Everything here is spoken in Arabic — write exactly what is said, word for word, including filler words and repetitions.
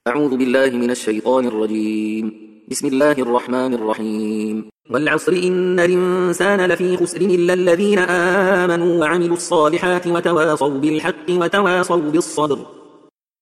أعوذ بالله من الشيطان الرجيم. بسم الله الرحمن الرحيم. والعصر إن الإنسان لفي خسر إلا الذين آمنوا وعملوا الصالحات وتواصوا بالحق وتواصوا بالصبر